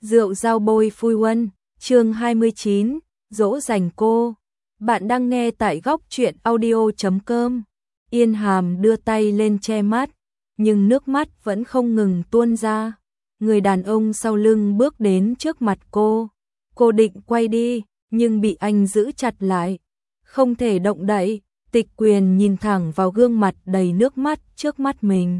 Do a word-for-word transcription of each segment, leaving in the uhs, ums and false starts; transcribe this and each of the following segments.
Rượu dao bôi phui huân, chương hai mươi chín, dỗ dành cô. Bạn đang nghe tại góc truyện audio chấm com. Yên Hàm đưa tay lên che mắt, nhưng nước mắt vẫn không ngừng tuôn ra. Người đàn ông sau lưng bước đến trước mặt cô. Cô định quay đi, nhưng bị anh giữ chặt lại. Không thể động đậy. Tịch Quyền nhìn thẳng vào gương mặt đầy nước mắt trước mắt mình.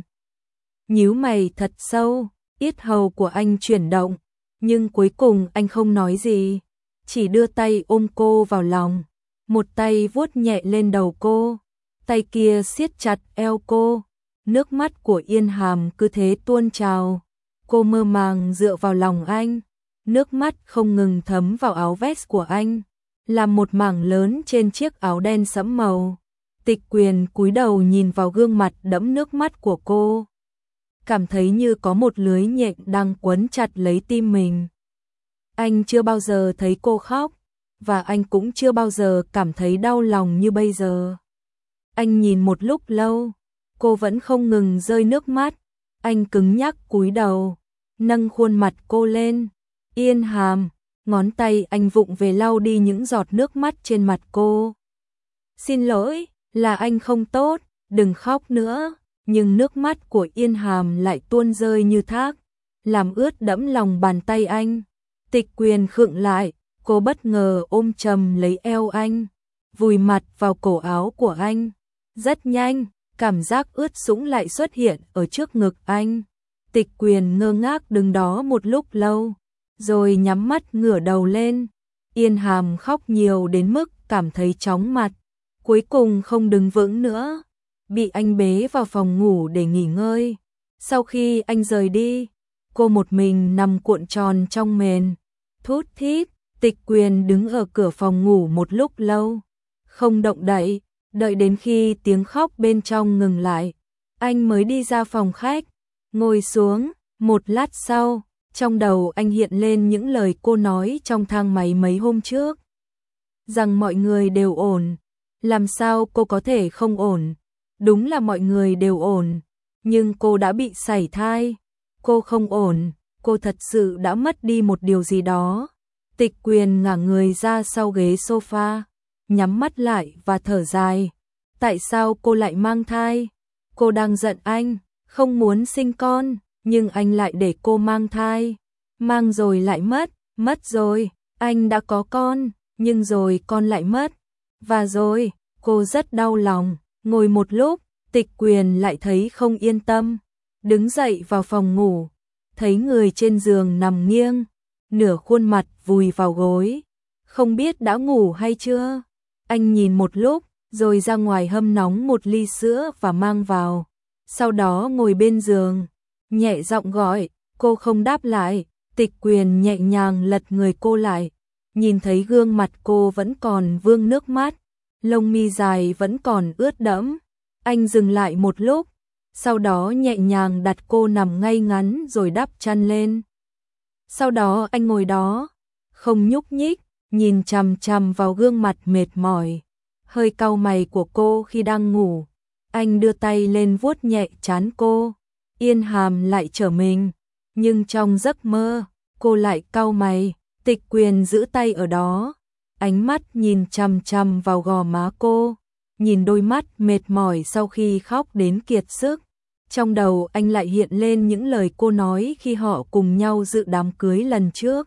Nhíu mày thật sâu, yết hầu của anh chuyển động. Nhưng cuối cùng anh không nói gì, chỉ đưa tay ôm cô vào lòng, một tay vuốt nhẹ lên đầu cô, tay kia siết chặt eo cô. Nước mắt của Yên Hàm cứ thế tuôn trào, cô mơ màng dựa vào lòng anh, nước mắt không ngừng thấm vào áo vest của anh, làm một mảng lớn trên chiếc áo đen sẫm màu. Tịch Quyền cúi đầu nhìn vào gương mặt đẫm nước mắt của cô, cảm thấy như có một lưới nhện đang quấn chặt lấy tim mình. Anh chưa bao giờ thấy cô khóc, và anh cũng chưa bao giờ cảm thấy đau lòng như bây giờ. Anh nhìn một lúc lâu, cô vẫn không ngừng rơi nước mắt, anh cứng nhắc cúi đầu, nâng khuôn mặt cô lên. Yên Hàm, ngón tay anh vụng về lau đi những giọt nước mắt trên mặt cô. Xin lỗi, là anh không tốt, đừng khóc nữa. Nhưng nước mắt của Yên Hàm lại tuôn rơi như thác, làm ướt đẫm lòng bàn tay anh. Tịch Quyền khựng lại, cô bất ngờ ôm chầm lấy eo anh, vùi mặt vào cổ áo của anh. Rất nhanh, cảm giác ướt sũng lại xuất hiện ở trước ngực anh. Tịch Quyền ngơ ngác đứng đó một lúc lâu, rồi nhắm mắt ngửa đầu lên. Yên Hàm khóc nhiều đến mức cảm thấy chóng mặt, cuối cùng không đứng vững nữa, bị anh bế vào phòng ngủ để nghỉ ngơi. Sau khi anh rời đi, cô một mình nằm cuộn tròn trong mền, thút thít. Tịch Quyền đứng ở cửa phòng ngủ một lúc lâu, không động đậy, đợi đến khi tiếng khóc bên trong ngừng lại, anh mới đi ra phòng khách, ngồi xuống. Một lát sau, trong đầu anh hiện lên những lời cô nói trong thang máy mấy hôm trước, rằng mọi người đều ổn. Làm sao cô có thể không ổn? Đúng là mọi người đều ổn, nhưng cô đã bị sảy thai. Cô không ổn, cô thật sự đã mất đi một điều gì đó. Tịch Quyền ngả người ra sau ghế sofa, nhắm mắt lại và thở dài. Tại sao cô lại mang thai? Cô đang giận anh, không muốn sinh con, nhưng anh lại để cô mang thai. Mang rồi lại mất, mất rồi, anh đã có con, nhưng rồi con lại mất. Và rồi, cô rất đau lòng. Ngồi một lúc, Tịch Quyền lại thấy không yên tâm, đứng dậy vào phòng ngủ, thấy người trên giường nằm nghiêng, nửa khuôn mặt vùi vào gối, không biết đã ngủ hay chưa. Anh nhìn một lúc, rồi ra ngoài hâm nóng một ly sữa và mang vào, sau đó ngồi bên giường, nhẹ giọng gọi. Cô không đáp lại. Tịch Quyền nhẹ nhàng lật người cô lại, nhìn thấy gương mặt cô vẫn còn vương nước mắt, lông mi dài vẫn còn ướt đẫm. Anh dừng lại một lúc, sau đó nhẹ nhàng đặt cô nằm ngay ngắn rồi đắp chăn lên. Sau đó anh ngồi đó, không nhúc nhích, nhìn chằm chằm vào gương mặt mệt mỏi, hơi cau mày của cô khi đang ngủ. Anh đưa tay lên vuốt nhẹ trán cô. Yên Hàm lại trở mình, nhưng trong giấc mơ, cô lại cau mày. Tịch Quyền giữ tay ở đó, ánh mắt nhìn chằm chằm vào gò má cô, nhìn đôi mắt mệt mỏi sau khi khóc đến kiệt sức. Trong đầu anh lại hiện lên những lời cô nói khi họ cùng nhau dự đám cưới lần trước.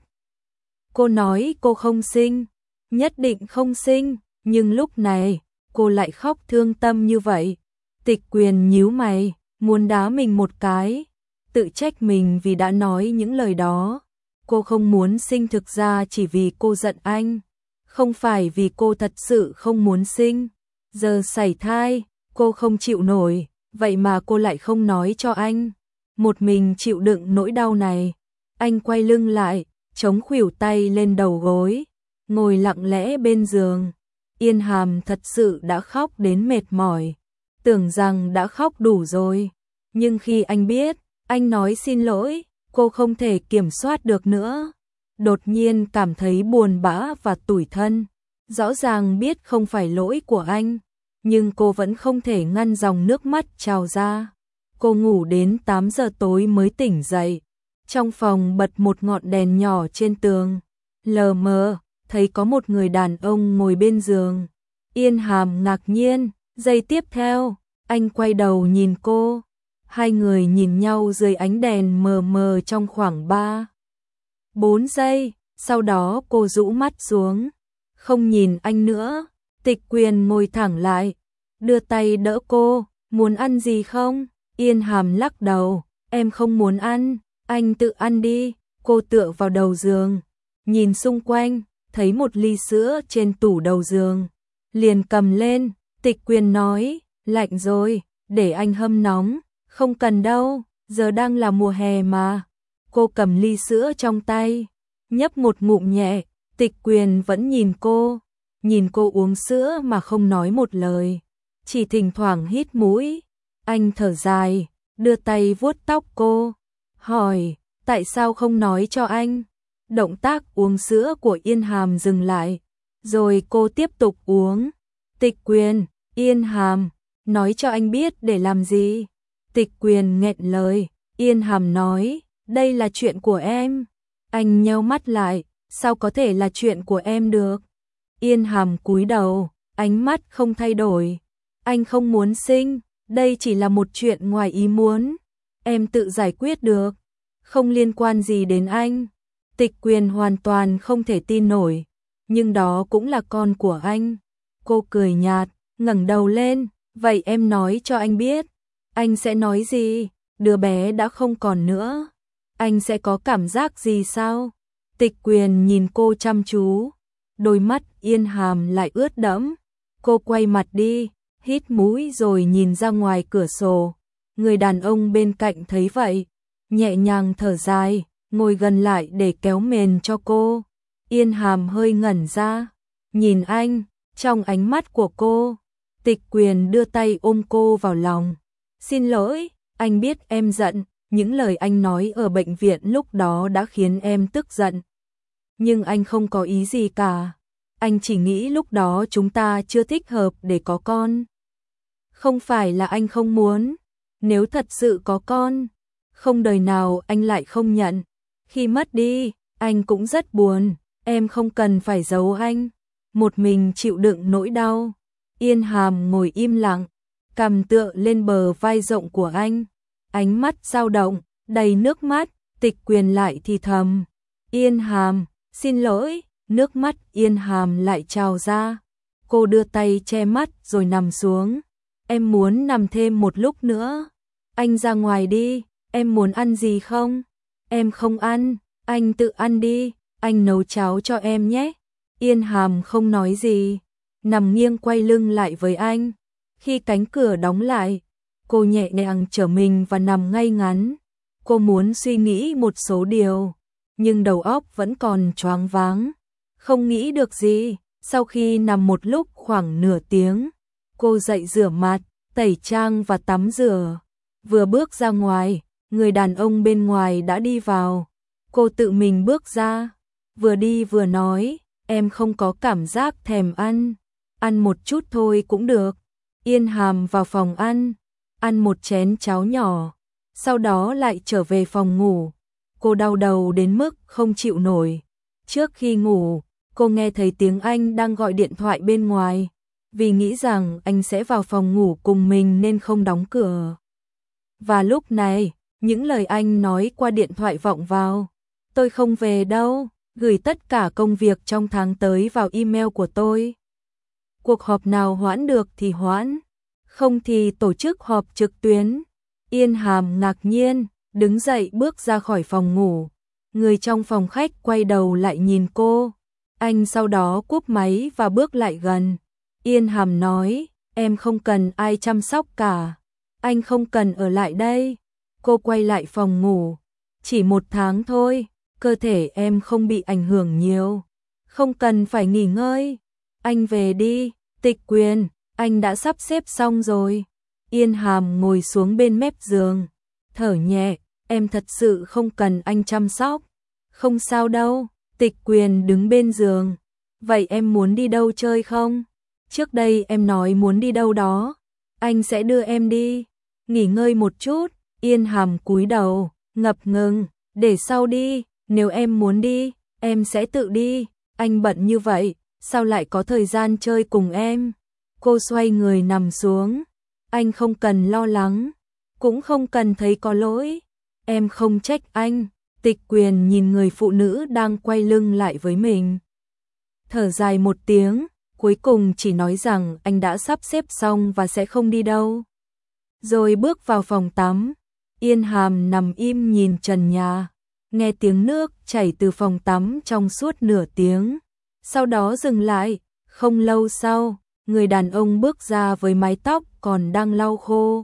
Cô nói cô không sinh, nhất định không sinh, nhưng lúc này, cô lại khóc thương tâm như vậy. Tịch Quyền nhíu mày, muốn đá mình một cái, tự trách mình vì đã nói những lời đó. Cô không muốn sinh thực ra chỉ vì cô giận anh, không phải vì cô thật sự không muốn sinh. Giờ sảy thai, cô không chịu nổi, vậy mà cô lại không nói cho anh, một mình chịu đựng nỗi đau này. Anh quay lưng lại, chống khuỷu tay lên đầu gối, ngồi lặng lẽ bên giường. Yên Hàm thật sự đã khóc đến mệt mỏi, tưởng rằng đã khóc đủ rồi, nhưng khi anh biết anh nói xin lỗi, cô không thể kiểm soát được nữa, đột nhiên cảm thấy buồn bã và tủi thân. Rõ ràng biết không phải lỗi của anh, nhưng cô vẫn không thể ngăn dòng nước mắt trào ra. Cô ngủ đến tám giờ tối mới tỉnh dậy, Trong phòng bật một ngọn đèn nhỏ trên tường, lờ mờ thấy có một người đàn ông ngồi bên giường. Yên Hàm ngạc nhiên, giây tiếp theo, anh quay đầu nhìn cô. Hai người nhìn nhau dưới ánh đèn mờ mờ trong khoảng ba bốn giây, sau đó cô rũ mắt xuống, không nhìn anh nữa. Tịch Quyền ngồi thẳng lại, đưa tay đỡ cô, muốn ăn gì không? Yên Hàm lắc đầu, em không muốn ăn, anh tự ăn đi. Cô tựa vào đầu giường, nhìn xung quanh, thấy một ly sữa trên tủ đầu giường, liền cầm lên. Tịch Quyền nói, lạnh rồi, để anh hâm nóng. Không cần đâu, giờ đang là mùa hè mà. Cô cầm ly sữa trong tay, nhấp một ngụm nhẹ. Tịch Quyền vẫn nhìn cô, nhìn cô uống sữa mà không nói một lời, chỉ thỉnh thoảng hít mũi. Anh thở dài, đưa tay vuốt tóc cô, hỏi, tại sao không nói cho anh? Động tác uống sữa của Yên Hàm dừng lại, rồi cô tiếp tục uống. Tịch Quyền, Yên Hàm, nói cho anh biết để làm gì? Tịch Quyền nghẹn lời. Yên Hàm nói, đây là chuyện của em. Anh nheo mắt lại, sao có thể là chuyện của em được? Yên Hàm cúi đầu, ánh mắt không thay đổi. Anh không muốn sinh, đây chỉ là một chuyện ngoài ý muốn. Em tự giải quyết được, không liên quan gì đến anh. Tịch Quyền hoàn toàn không thể tin nổi, nhưng đó cũng là con của anh. Cô cười nhạt, ngẩng đầu lên, vậy em nói cho anh biết. Anh sẽ nói gì? Đứa bé đã không còn nữa. Anh sẽ có cảm giác gì sao? Tịch Quyền nhìn cô chăm chú, đôi mắt Yên Hàm lại ướt đẫm. Cô quay mặt đi, hít mũi rồi nhìn ra ngoài cửa sổ. Người đàn ông bên cạnh thấy vậy, nhẹ nhàng thở dài, ngồi gần lại để kéo mền cho cô. Yên Hàm hơi ngẩn ra, nhìn anh, trong ánh mắt của cô. Tịch Quyền đưa tay ôm cô vào lòng. Xin lỗi, anh biết em giận, những lời anh nói ở bệnh viện lúc đó đã khiến em tức giận. Nhưng anh không có ý gì cả. Anh chỉ nghĩ lúc đó chúng ta chưa thích hợp để có con. Không phải là anh không muốn. Nếu thật sự có con, không đời nào anh lại không nhận. Khi mất đi, anh cũng rất buồn. Em không cần phải giấu anh, một mình chịu đựng nỗi đau. Yên Hàm ngồi im lặng, cằm tựa lên bờ vai rộng của anh, ánh mắt dao động, đầy nước mắt. Tịch Quyền lại thì thầm, Yên Hàm, xin lỗi. Nước mắt Yên Hàm lại trào ra. Cô đưa tay che mắt rồi nằm xuống. Em muốn nằm thêm một lúc nữa. Anh ra ngoài đi, em muốn ăn gì không? Em không ăn, anh tự ăn đi, anh nấu cháo cho em nhé. Yên Hàm không nói gì, nằm nghiêng quay lưng lại với anh. Khi cánh cửa đóng lại, cô nhẹ nhàng trở mình và nằm ngay ngắn. Cô muốn suy nghĩ một số điều, nhưng đầu óc vẫn còn choáng váng, không nghĩ được gì. Sau khi nằm một lúc khoảng nửa tiếng, cô dậy rửa mặt, tẩy trang và tắm rửa. Vừa bước ra ngoài, người đàn ông bên ngoài đã đi vào. Cô tự mình bước ra, vừa đi vừa nói, em không có cảm giác thèm ăn. Ăn một chút thôi cũng được. Yên Hàm vào phòng ăn, ăn một chén cháo nhỏ, sau đó lại trở về phòng ngủ. Cô đau đầu đến mức không chịu nổi. Trước khi ngủ, cô nghe thấy tiếng anh đang gọi điện thoại bên ngoài. Vì nghĩ rằng anh sẽ vào phòng ngủ cùng mình nên không đóng cửa. Và lúc này, những lời anh nói qua điện thoại vọng vào. Tôi không về đâu, gửi tất cả công việc trong tháng tới vào email của tôi. Cuộc họp nào hoãn được thì hoãn, không thì tổ chức họp trực tuyến. Yên Hàm ngạc nhiên, đứng dậy bước ra khỏi phòng ngủ. Người trong phòng khách quay đầu lại nhìn cô. Anh sau đó cúp máy và bước lại gần. Yên Hàm nói, em không cần ai chăm sóc cả. Anh không cần ở lại đây. Cô quay lại phòng ngủ. Chỉ một tháng thôi, cơ thể em không bị ảnh hưởng nhiều. Không cần phải nghỉ ngơi. Anh về đi. Tịch Quyền, anh đã sắp xếp xong rồi. Yên Hàm ngồi xuống bên mép giường, thở nhẹ, em thật sự không cần anh chăm sóc. Không sao đâu. Tịch Quyền đứng bên giường. Vậy em muốn đi đâu chơi không? Trước đây em nói muốn đi đâu đó. Anh sẽ đưa em đi. Nghỉ ngơi một chút. Yên Hàm cúi đầu, ngập ngừng, Để sau đi, nếu em muốn đi, em sẽ tự đi, anh bận như vậy, sao lại có thời gian chơi cùng em? Cô xoay người nằm xuống, anh không cần lo lắng, cũng không cần thấy có lỗi, em không trách anh. Tịch Quyền nhìn người phụ nữ đang quay lưng lại với mình, thở dài một tiếng, cuối cùng chỉ nói rằng anh đã sắp xếp xong và sẽ không đi đâu. Rồi bước vào phòng tắm, Yên Hàm nằm im nhìn trần nhà, nghe tiếng nước chảy từ phòng tắm trong suốt nửa tiếng, sau đó dừng lại. Không lâu sau, người đàn ông bước ra với mái tóc còn đang lau khô.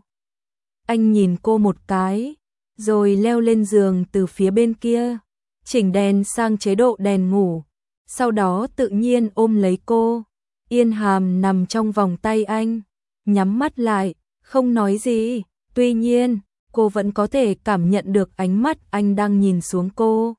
Anh nhìn cô một cái, rồi leo lên giường từ phía bên kia, chỉnh đèn sang chế độ đèn ngủ, sau đó tự nhiên ôm lấy cô. Yên Hàm nằm trong vòng tay anh, nhắm mắt lại, không nói gì, tuy nhiên, cô vẫn có thể cảm nhận được ánh mắt anh đang nhìn xuống cô.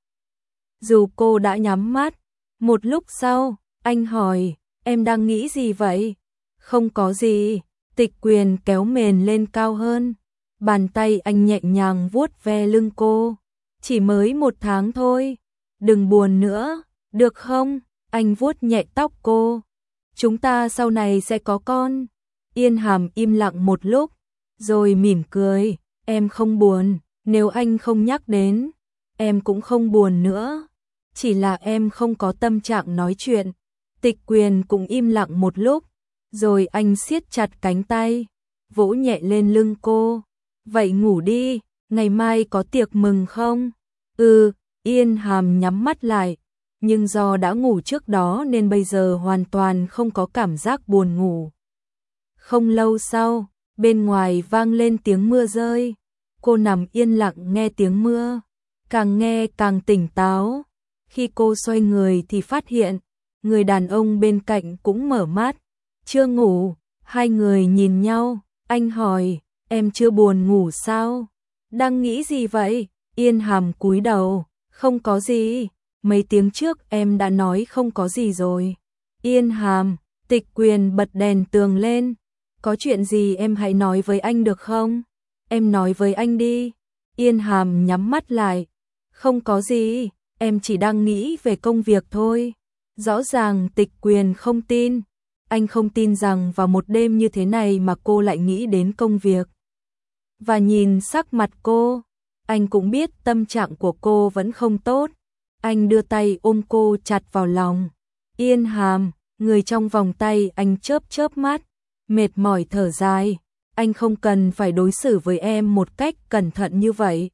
Dù cô đã nhắm mắt, một lúc sau, anh hỏi, em đang nghĩ gì vậy? Không có gì, Tịch Quyền kéo mền lên cao hơn, bàn tay anh nhẹ nhàng vuốt ve lưng cô. Chỉ mới một tháng thôi, đừng buồn nữa, được không? Anh vuốt nhẹ tóc cô. Chúng ta sau này sẽ có con. Yên Hàm im lặng một lúc, rồi mỉm cười, em không buồn, nếu anh không nhắc đến, em cũng không buồn nữa. Chỉ là em không có tâm trạng nói chuyện. Tịch Quyền cũng im lặng một lúc, rồi anh siết chặt cánh tay, vỗ nhẹ lên lưng cô. Vậy ngủ đi, ngày mai có tiệc mừng không? Ừ, Yên Hàm nhắm mắt lại, nhưng do đã ngủ trước đó nên bây giờ hoàn toàn không có cảm giác buồn ngủ. Không lâu sau, bên ngoài vang lên tiếng mưa rơi, cô nằm yên lặng nghe tiếng mưa, càng nghe càng tỉnh táo. Khi cô xoay người thì phát hiện, người đàn ông bên cạnh cũng mở mắt, chưa ngủ. Hai người nhìn nhau, anh hỏi, em chưa buồn ngủ sao? Đang nghĩ gì vậy? Yên Hàm cúi đầu, không có gì, mấy tiếng trước em đã nói không có gì rồi. Yên Hàm, Tịch Quyền bật đèn tường lên, có chuyện gì em hãy nói với anh được không? Em nói với anh đi. Yên Hàm nhắm mắt lại, không có gì, em chỉ đang nghĩ về công việc thôi. Rõ ràng Tịch Quyền không tin, anh không tin rằng vào một đêm như thế này mà cô lại nghĩ đến công việc. Và nhìn sắc mặt cô, anh cũng biết tâm trạng của cô vẫn không tốt. Anh đưa tay ôm cô chặt vào lòng. Yên Hàm, người trong vòng tay anh chớp chớp mắt, mệt mỏi thở dài. Anh không cần phải đối xử với em một cách cẩn thận như vậy.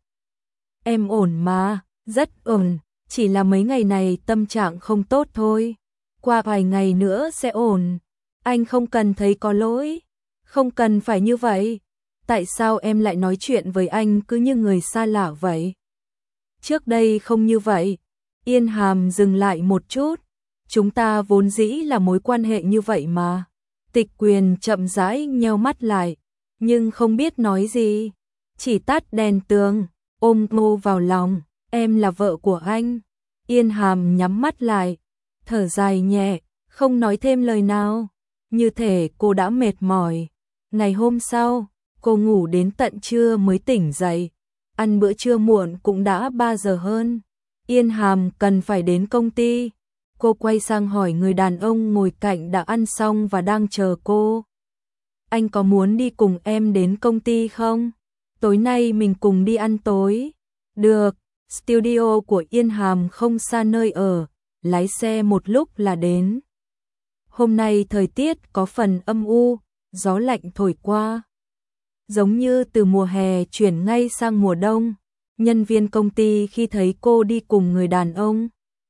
Em ổn mà, rất ổn, chỉ là mấy ngày này tâm trạng không tốt thôi. Qua vài ngày nữa sẽ ổn. Anh không cần thấy có lỗi, không cần phải như vậy. Tại sao em lại nói chuyện với anh cứ như người xa lạ vậy? Trước đây không như vậy. Yên Hàm dừng lại một chút. Chúng ta vốn dĩ là mối quan hệ như vậy mà. Tịch Quyền chậm rãi nheo mắt lại, nhưng không biết nói gì. Chỉ tắt đèn tường, ôm cô vào lòng. Em là vợ của anh. Yên Hàm nhắm mắt lại, thở dài nhẹ, không nói thêm lời nào. Như thể cô đã mệt mỏi. Ngày hôm sau, cô ngủ đến tận trưa mới tỉnh dậy. Ăn bữa trưa muộn cũng đã ba giờ hơn. Yên Hàm cần phải đến công ty. Cô quay sang hỏi người đàn ông ngồi cạnh đã ăn xong và đang chờ cô. Anh có muốn đi cùng em đến công ty không? Tối nay mình cùng đi ăn tối. Được, studio của Yên Hàm không xa nơi ở, lái xe một lúc là đến. Hôm nay thời tiết có phần âm u, gió lạnh thổi qua. Giống như từ mùa hè chuyển ngay sang mùa đông. Nhân viên công ty khi thấy cô đi cùng người đàn ông,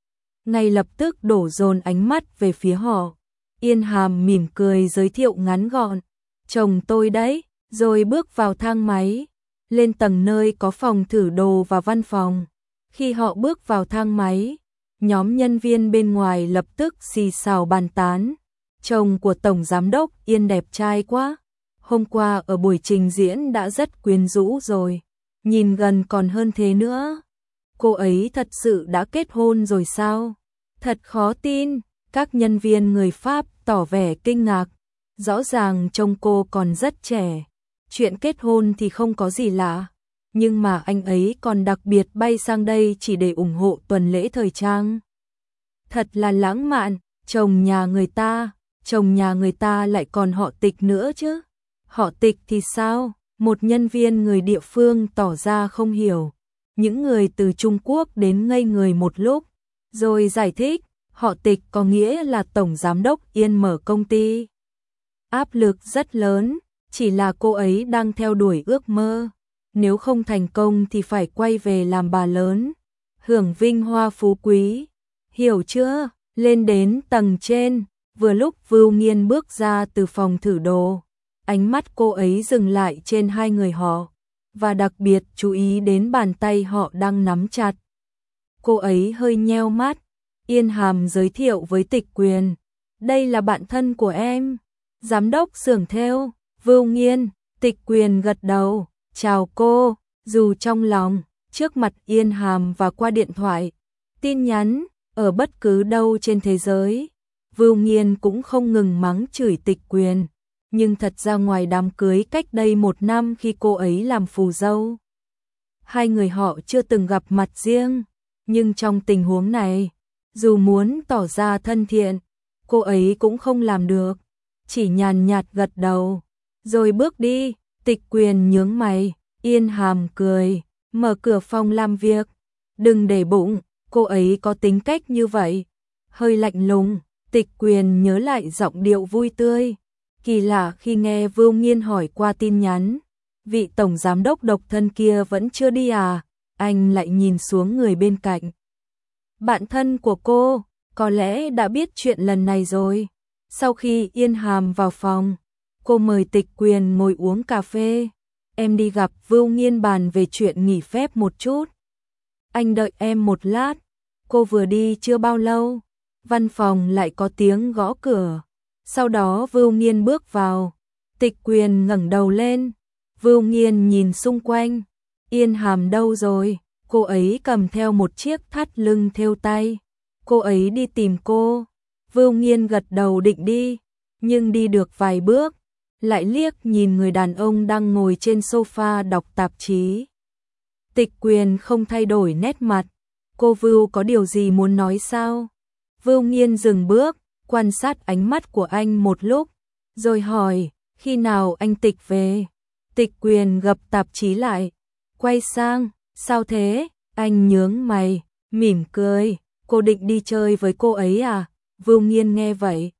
ngay lập tức đổ dồn ánh mắt về phía họ. Yên Hàm mỉm cười giới thiệu ngắn gọn, chồng tôi đấy, rồi bước vào thang máy, lên tầng nơi có phòng thử đồ và văn phòng. Khi họ bước vào thang máy, nhóm nhân viên bên ngoài lập tức xì xào bàn tán. Chồng của Tổng Giám đốc Yên đẹp trai quá, hôm qua ở buổi trình diễn đã rất quyến rũ rồi, nhìn gần còn hơn thế nữa. Cô ấy thật sự đã kết hôn rồi sao? Thật khó tin, các nhân viên người Pháp tỏ vẻ kinh ngạc. Rõ ràng trông cô còn rất trẻ, chuyện kết hôn thì không có gì lạ. nhưng mà anh ấy còn đặc biệt bay sang đây chỉ để ủng hộ tuần lễ thời trang. Thật là lãng mạn, chồng nhà người ta, chồng nhà người ta lại còn họ Tịch nữa chứ. Họ Tịch thì sao? Một nhân viên người địa phương tỏ ra không hiểu. Những người từ Trung Quốc đến ngây người một lúc, rồi giải thích, họ Tịch có nghĩa là tổng giám đốc Yên mở công ty. Áp lực rất lớn, chỉ là cô ấy đang theo đuổi ước mơ. Nếu không thành công thì phải quay về làm bà lớn, hưởng vinh hoa phú quý. Hiểu chưa? Lên đến tầng trên, vừa lúc Vưu Nghiên bước ra từ phòng thử đồ. Ánh mắt cô ấy dừng lại trên hai người họ, và đặc biệt chú ý đến bàn tay họ đang nắm chặt. Cô ấy hơi nheo mắt, Yên Hàm giới thiệu với Tịch Quyền. Đây là bạn thân của em, giám đốc xưởng thêu, Vưu Nghiên. Tịch Quyền gật đầu, chào cô, dù trong lòng, trước mặt Yên Hàm và qua điện thoại, tin nhắn, ở bất cứ đâu trên thế giới. Vưu Nghiên cũng không ngừng mắng chửi Tịch Quyền, nhưng thật ra ngoài đám cưới cách đây một năm khi cô ấy làm phù dâu, hai người họ chưa từng gặp mặt riêng, nhưng trong tình huống này, dù muốn tỏ ra thân thiện, cô ấy cũng không làm được, chỉ nhàn nhạt gật đầu, rồi bước đi. Tịch Quyền nhướng mày, Yên Hàm cười, mở cửa phòng làm việc, đừng để bụng, cô ấy có tính cách như vậy, hơi lạnh lùng. Tịch Quyền nhớ lại giọng điệu vui tươi, kỳ lạ khi nghe Vưu Nghiên hỏi qua tin nhắn, vị tổng giám đốc độc thân kia vẫn chưa đi à, anh lại nhìn xuống người bên cạnh. Bạn thân của cô, có lẽ đã biết chuyện lần này rồi. Sau khi Yên Hàm vào phòng, cô mời Tịch Quyền ngồi uống cà phê. Em đi gặp Vưu Nghiên bàn về chuyện nghỉ phép một chút. Anh đợi em một lát. Cô vừa đi chưa bao lâu, văn phòng lại có tiếng gõ cửa. Sau đó Vưu Nghiên bước vào. Tịch Quyền ngẩng đầu lên. Vưu Nghiên nhìn xung quanh. Yên Hàm đâu rồi? Cô ấy cầm theo một chiếc thắt lưng thêu tay. Cô ấy đi tìm cô. Vưu Nghiên gật đầu định đi, nhưng đi được vài bước, lại liếc nhìn người đàn ông đang ngồi trên sofa đọc tạp chí. Tịch Quyền không thay đổi nét mặt. Cô Vưu có điều gì muốn nói sao? Vưu Nghiên dừng bước, quan sát ánh mắt của anh một lúc, rồi hỏi, khi nào anh Tịch về? Tịch Quyền gập tạp chí lại, quay sang, sao thế? Anh nhướng mày, mỉm cười, cô định đi chơi với cô ấy à? Vưu Nghiên nghe vậy.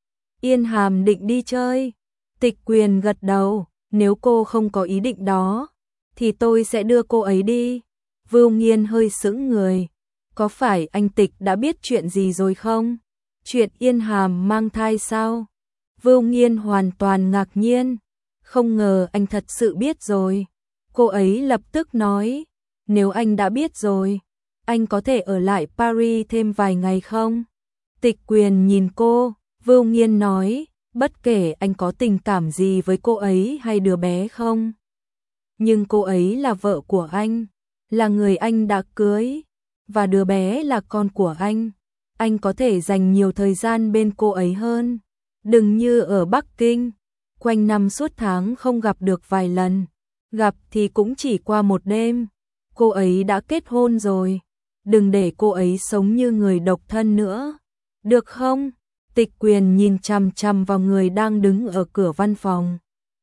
Yên Hàm định đi chơi. Tịch Quyền gật đầu, nếu cô không có ý định đó, thì tôi sẽ đưa cô ấy đi. Vưu Nghiên hơi sững người. Có phải anh Tịch đã biết chuyện gì rồi không? Chuyện Yên Hàm mang thai sao? Vưu Nghiên hoàn toàn ngạc nhiên. Không ngờ anh thật sự biết rồi. Cô ấy lập tức nói, nếu anh đã biết rồi, anh có thể ở lại Paris thêm vài ngày không? Tịch Quyền nhìn cô, Vưu Nghiên nói, bất kể anh có tình cảm gì với cô ấy hay đứa bé không, nhưng cô ấy là vợ của anh, là người anh đã cưới, và đứa bé là con của anh. Anh có thể dành nhiều thời gian bên cô ấy hơn. Đừng như ở Bắc Kinh, quanh năm suốt tháng không gặp được vài lần, gặp thì cũng chỉ qua một đêm. Cô ấy đã kết hôn rồi, đừng để cô ấy sống như người độc thân nữa, được không? Tịch Quyền nhìn chằm chằm vào người đang đứng ở cửa văn phòng.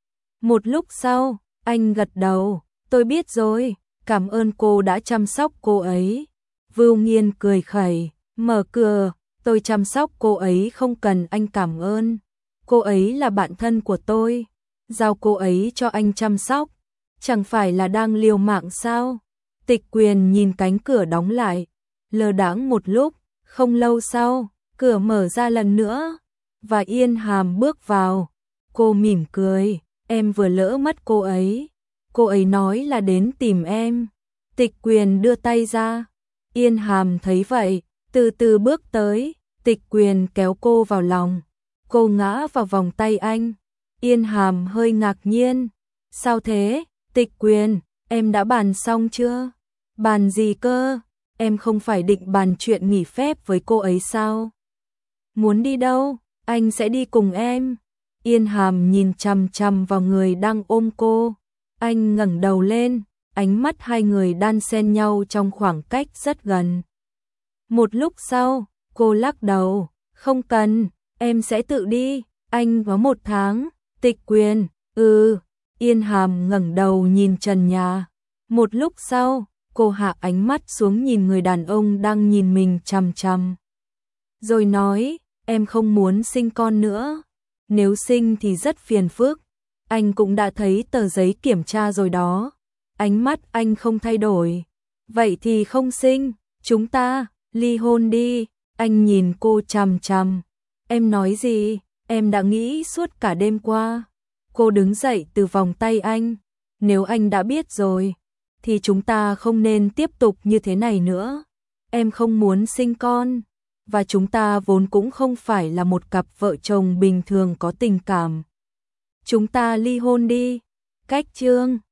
Một lúc sau, anh gật đầu, tôi biết rồi, cảm ơn cô đã chăm sóc cô ấy. Vưu Nghiên cười khẩy, mở cửa, tôi chăm sóc cô ấy không cần anh cảm ơn. Cô ấy là bạn thân của tôi, giao cô ấy cho anh chăm sóc, chẳng phải là đang liều mạng sao? Tịch Quyền nhìn cánh cửa đóng lại, lờ đãng một lúc, không lâu sau, cửa mở ra lần nữa, và Yên Hàm bước vào. Cô mỉm cười, em vừa lỡ mất cô ấy. Cô ấy nói là đến tìm em. Tịch Quyền đưa tay ra. Yên Hàm thấy vậy, từ từ bước tới. Tịch Quyền kéo cô vào lòng. Cô ngã vào vòng tay anh. Yên Hàm hơi ngạc nhiên. Sao thế? Tịch Quyền, em đã bàn xong chưa? Bàn gì cơ? Em không phải định bàn chuyện nghỉ phép với cô ấy sao? Muốn đi đâu? Anh sẽ đi cùng em. Yên Hàm nhìn chằm chằm vào người đang ôm cô. Anh ngẩng đầu lên, ánh mắt hai người đan xen nhau trong khoảng cách rất gần. Một lúc sau, cô lắc đầu, không cần, em sẽ tự đi, anh có một tháng, tịch quyền, ừ, Yên Hàm ngẩng đầu nhìn trần nhà. Một lúc sau, cô hạ ánh mắt xuống nhìn người đàn ông đang nhìn mình chằm chằm. Rồi nói, em không muốn sinh con nữa, nếu sinh thì rất phiền phức, anh cũng đã thấy tờ giấy kiểm tra rồi đó. Ánh mắt anh không thay đổi. Vậy thì không sinh, chúng ta ly hôn đi. Anh nhìn cô chằm chằm. Em nói gì? Em đã nghĩ suốt cả đêm qua. Cô đứng dậy từ vòng tay anh. Nếu anh đã biết rồi, thì chúng ta không nên tiếp tục như thế này nữa. Em không muốn sinh con, và chúng ta vốn cũng không phải là một cặp vợ chồng bình thường có tình cảm. Chúng ta ly hôn đi. Cách chương